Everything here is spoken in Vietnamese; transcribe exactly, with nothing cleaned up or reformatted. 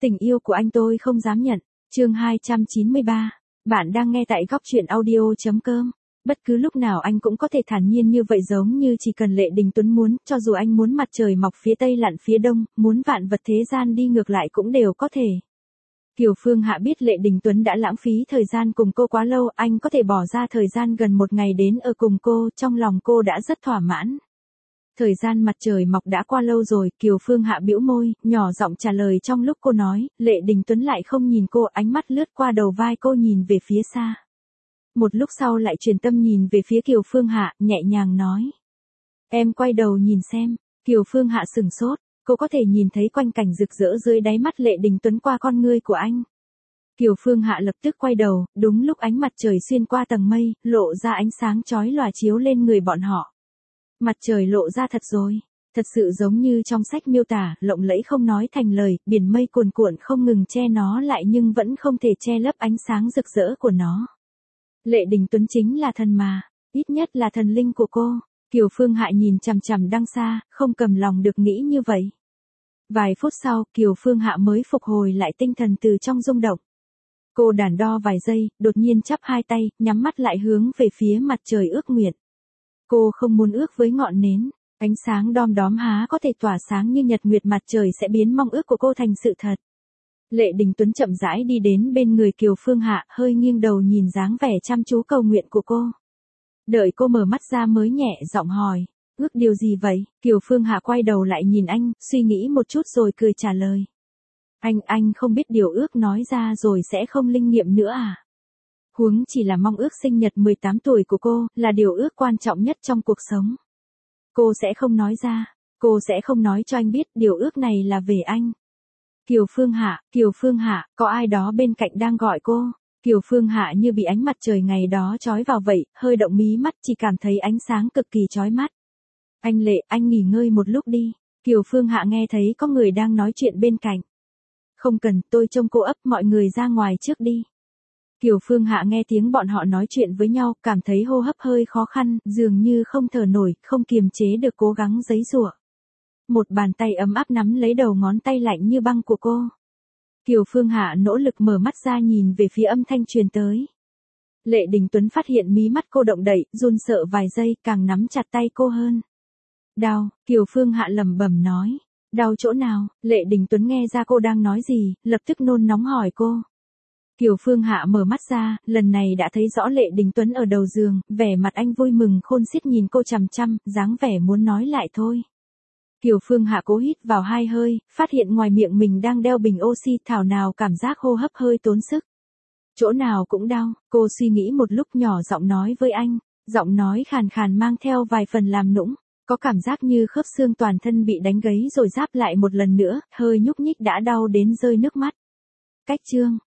Tình yêu của anh tôi không dám nhận. Chương hai trăm chín mươi ba. Bạn đang nghe tại góc truyện audio chấm com. Bất cứ lúc nào anh cũng có thể thản nhiên như vậy, giống như chỉ cần Lệ Đình Tuấn muốn, cho dù anh muốn mặt trời mọc phía tây lặn phía đông, muốn vạn vật thế gian đi ngược lại cũng đều có thể. Kiều Phương Hạ biết Lệ Đình Tuấn đã lãng phí thời gian cùng cô quá lâu, anh có thể bỏ ra thời gian gần một ngày đến ở cùng cô, trong lòng cô đã rất thỏa mãn. Thời gian mặt trời mọc đã qua lâu rồi, Kiều Phương Hạ bĩu môi, nhỏ giọng trả lời trong lúc cô nói, Lệ Đình Tuấn lại không nhìn cô, ánh mắt lướt qua đầu vai cô nhìn về phía xa. Một lúc sau lại truyền tâm nhìn về phía Kiều Phương Hạ, nhẹ nhàng nói. Em quay đầu nhìn xem. Kiều Phương Hạ sừng sốt, cô có thể nhìn thấy quanh cảnh rực rỡ dưới đáy mắt Lệ Đình Tuấn qua con ngươi của anh. Kiều Phương Hạ lập tức quay đầu, đúng lúc ánh mặt trời xuyên qua tầng mây, lộ ra ánh sáng chói lòa chiếu lên người bọn họ. Mặt trời lộ ra thật rồi, thật sự giống như trong sách miêu tả, lộng lẫy không nói thành lời, biển mây cuồn cuộn không ngừng che nó lại nhưng vẫn không thể che lấp ánh sáng rực rỡ của nó. Lệ Đình Tuấn chính là thần mà, ít nhất là thần linh của cô. Kiều Phương Hạ nhìn chằm chằm đằng xa, không cầm lòng được nghĩ như vậy. Vài phút sau, Kiều Phương Hạ mới phục hồi lại tinh thần từ trong rung động. Cô đắn đo vài giây, đột nhiên chắp hai tay, nhắm mắt lại hướng về phía mặt trời ước nguyện. Cô không muốn ước với ngọn nến, ánh sáng đom đóm há có thể tỏa sáng như nhật nguyệt, mặt trời sẽ biến mong ước của cô thành sự thật. Lệ Đình Tuấn chậm rãi đi đến bên người Kiều Phương Hạ, hơi nghiêng đầu nhìn dáng vẻ chăm chú cầu nguyện của cô. Đợi cô mở mắt ra mới nhẹ giọng hỏi, ước điều gì vậy? Kiều Phương Hạ quay đầu lại nhìn anh, suy nghĩ một chút rồi cười trả lời. Anh, anh không biết điều ước nói ra rồi sẽ không linh nghiệm nữa à? Huống chỉ là mong ước sinh nhật mười tám tuổi của cô, là điều ước quan trọng nhất trong cuộc sống. Cô sẽ không nói ra, cô sẽ không nói cho anh biết điều ước này là về anh. Kiều Phương Hạ, Kiều Phương Hạ, có ai đó bên cạnh đang gọi cô. Kiều Phương Hạ như bị ánh mặt trời ngày đó chói vào vậy, hơi động mí mắt chỉ cảm thấy ánh sáng cực kỳ chói mắt. Anh Lệ, anh nghỉ ngơi một lúc đi. Kiều Phương Hạ nghe thấy có người đang nói chuyện bên cạnh. Không cần, tôi trông cô ấp, mọi người ra ngoài trước đi. Kiều Phương Hạ nghe tiếng bọn họ nói chuyện với nhau, cảm thấy hô hấp hơi khó khăn, dường như không thở nổi, không kiềm chế được cố gắng giãy giụa. Một bàn tay ấm áp nắm lấy đầu ngón tay lạnh như băng của cô. Kiều Phương Hạ nỗ lực mở mắt ra nhìn về phía âm thanh truyền tới. Lệ Đình Tuấn phát hiện mí mắt cô động đậy, run sợ vài giây, càng nắm chặt tay cô hơn. Đau, Kiều Phương Hạ lẩm bẩm nói. Đau chỗ nào? Lệ Đình Tuấn nghe ra cô đang nói gì, lập tức nôn nóng hỏi cô. Kiều Phương Hạ mở mắt ra, lần này đã thấy rõ Lệ Đình Tuấn ở đầu giường, vẻ mặt anh vui mừng khôn xiết nhìn cô chằm chằm, dáng vẻ muốn nói lại thôi. Kiều Phương Hạ cố hít vào hai hơi, phát hiện ngoài miệng mình đang đeo bình oxy, thảo nào cảm giác hô hấp hơi tốn sức. Chỗ nào cũng đau, cô suy nghĩ một lúc nhỏ giọng nói với anh, giọng nói khàn khàn mang theo vài phần làm nũng, có cảm giác như khớp xương toàn thân bị đánh gãy rồi giáp lại một lần nữa, hơi nhúc nhích đã đau đến rơi nước mắt. Cách chương.